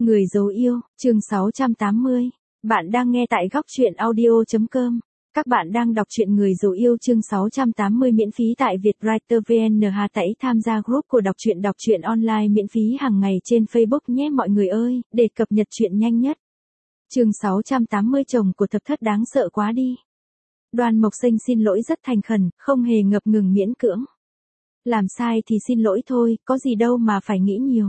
Người dấu yêu, chương 680. Bạn đang nghe tại góc truyện audio.com. Các bạn đang đọc truyện Người dấu yêu chương 680 miễn phí tại Vietwriter VN. Hãy tham gia group của đọc truyện online miễn phí hàng ngày trên Facebook nhé mọi người ơi, để cập nhật truyện nhanh nhất. Chương 680 chồng của thập thất đáng sợ quá đi. Đoan Mộc Sinh xin lỗi rất thành khẩn, không hề ngập ngừng miễn cưỡng. Làm sai thì xin lỗi thôi, có gì đâu mà phải nghĩ nhiều.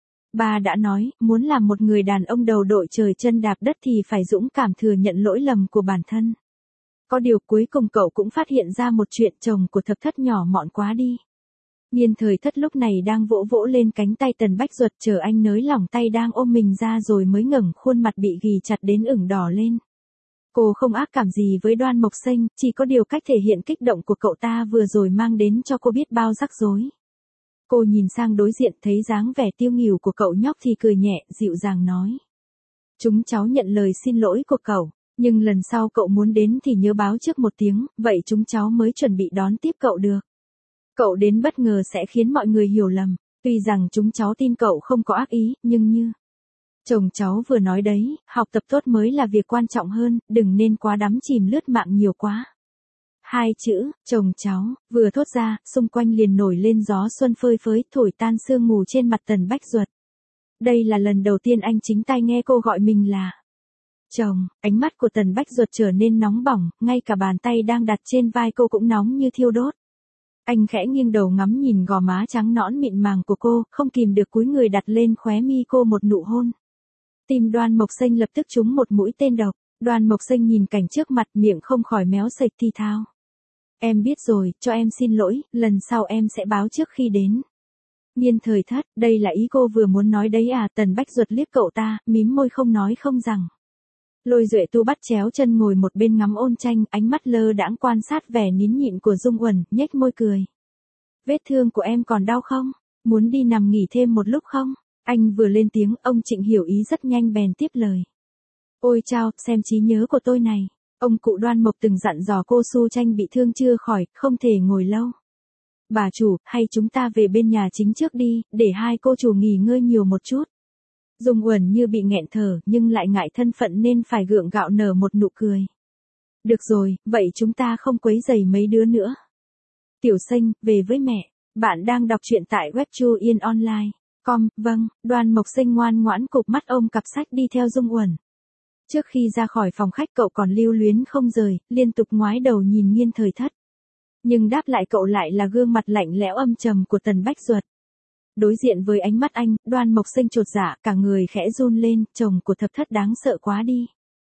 Ba đã nói, muốn làm một người đàn ông đầu đội trời chân đạp đất thì phải dũng cảm thừa nhận lỗi lầm của bản thân. Có điều cuối cùng cậu cũng phát hiện ra một chuyện, chồng của thập thất nhỏ mọn quá đi. Niên Thời Thất lúc này đang vỗ vỗ lên cánh tay Tần Bách Duật chờ anh nới lỏng tay đang ôm mình ra rồi mới ngẩng khuôn mặt bị ghì chặt đến ửng đỏ lên. Cô không ác cảm gì với Đoan Mộc Sinh, chỉ có điều cách thể hiện kích động của cậu ta vừa rồi mang đến cho cô biết bao rắc rối. Cô nhìn sang đối diện thấy dáng vẻ tiêu nghỉu của cậu nhóc thì cười nhẹ, dịu dàng nói. Chúng cháu nhận lời xin lỗi của cậu, nhưng lần sau cậu muốn đến thì nhớ báo trước một tiếng, vậy chúng cháu mới chuẩn bị đón tiếp cậu được. Cậu đến bất ngờ sẽ khiến mọi người hiểu lầm, tuy rằng chúng cháu tin cậu không có ác ý, nhưng như chồng cháu vừa nói đấy, học tập tốt mới là việc quan trọng hơn, đừng nên quá đắm chìm lướt mạng nhiều quá. Hai chữ, chồng cháu, vừa thốt ra, xung quanh liền nổi lên gió xuân phơi phới, thổi tan sương mù trên mặt Tần Bách Duật. Đây là lần đầu tiên anh chính tai nghe cô gọi mình là chồng, ánh mắt của Tần Bách Duật trở nên nóng bỏng, ngay cả bàn tay đang đặt trên vai cô cũng nóng như thiêu đốt. Anh khẽ nghiêng đầu ngắm nhìn gò má trắng nõn mịn màng của cô, không kìm được cúi người đặt lên khóe mi cô một nụ hôn. Tim Đoan Mộc Sinh lập tức trúng một mũi tên độc. Đoan Mộc Sinh nhìn cảnh trước mặt, miệng không khỏi méo sệch thì thào. Em biết rồi, cho em xin lỗi, lần sau em sẽ báo trước khi đến. Niên Thời Thất, đây là ý cô vừa muốn nói đấy à? Tần Bách Duật liếc cậu ta, mím môi không nói không rằng. Lôi Duệ Tu bắt chéo chân ngồi một bên ngắm Ôn Tranh, ánh mắt lơ đãng quan sát vẻ nín nhịn của Dung Uẩn, nhếch môi cười. Vết thương của em còn đau không? Muốn đi nằm nghỉ thêm một lúc không? Anh vừa lên tiếng, ông Trịnh hiểu ý rất nhanh bèn tiếp lời. Ôi chao, xem trí nhớ của tôi này. Ông cụ Đoan Mộc từng dặn dò cô Su Tranh bị thương chưa khỏi, không thể ngồi lâu. Bà chủ, hay chúng ta về bên nhà chính trước đi, để hai cô chủ nghỉ ngơi nhiều một chút. Dung Uẩn như bị nghẹn thở, nhưng lại ngại thân phận nên phải gượng gạo nở một nụ cười. Được rồi, vậy chúng ta không quấy rầy mấy đứa nữa. Tiểu Sinh, về với mẹ. Bạn đang đọc truyện tại web chuyenonline.com. Vâng, Đoan Mộc Sinh ngoan ngoãn cụp mắt ôm cặp sách đi theo Dung Uẩn. Trước khi ra khỏi phòng khách cậu còn lưu luyến không rời, liên tục ngoái đầu nhìn Niên Thời Thất. Nhưng đáp lại cậu lại là gương mặt lạnh lẽo âm trầm của Tần Bách Duật. Đối diện với ánh mắt anh, Đoan Mộc Sinh chột dạ, cả người khẽ run lên, chồng của thập thất đáng sợ quá đi.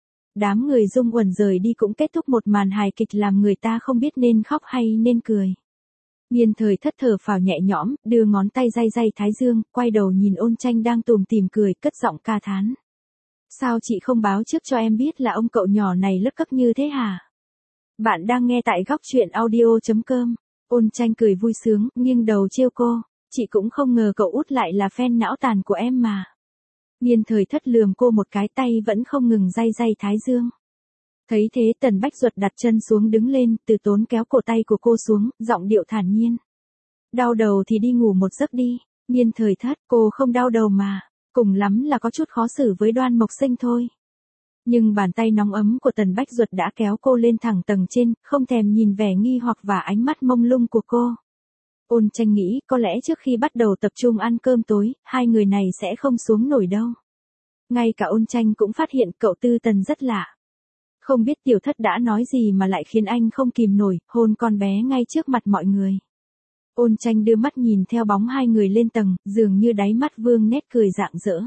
Đám người Dung Uẩn rời đi cũng kết thúc một màn hài kịch làm người ta không biết nên khóc hay nên cười. Niên Thời Thất thở phào nhẹ nhõm, đưa ngón tay day thái dương, quay đầu nhìn Ôn Tranh đang tủm tỉm cười, cất giọng ca thán. Sao chị không báo trước cho em biết là ông cậu nhỏ này lất cất như thế hả? Bạn đang nghe tại góc truyện audio.com. Ôn Tranh cười vui sướng, nghiêng đầu trêu cô. Chị cũng không ngờ cậu út lại là fan não tàn của em mà. Niên Thời Thất lườm cô một cái, tay vẫn không ngừng day thái dương. Thấy thế Tần Bách Duật đặt chân xuống đứng lên, từ tốn kéo cổ tay của cô xuống, giọng điệu thản nhiên. Đau đầu thì đi ngủ một giấc đi. Niên Thời Thất, cô không đau đầu mà. Cùng lắm là có chút khó xử với Đoan Mộc Sinh thôi. Nhưng bàn tay nóng ấm của Tần Bách Duật đã kéo cô lên thẳng tầng trên, không thèm nhìn vẻ nghi hoặc và ánh mắt mông lung của cô. Ôn Tranh nghĩ có lẽ trước khi bắt đầu tập trung ăn cơm tối, hai người này sẽ không xuống nổi đâu. Ngay cả Ôn Tranh cũng phát hiện cậu Tư Tần rất lạ. Không biết Tiểu Thất đã nói gì mà lại khiến anh không kìm nổi, hôn con bé ngay trước mặt mọi người. Ôn Tranh đưa mắt nhìn theo bóng hai người lên tầng, dường như đáy mắt vương nét cười rạng rỡ.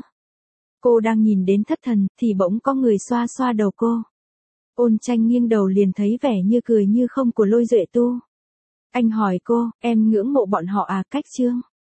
Cô đang nhìn đến thất thần, thì bỗng có người xoa xoa đầu cô. Ôn Tranh nghiêng đầu liền thấy vẻ như cười như không của Lôi Duệ Tu. Anh hỏi cô, em ngưỡng mộ bọn họ à? Cách Trương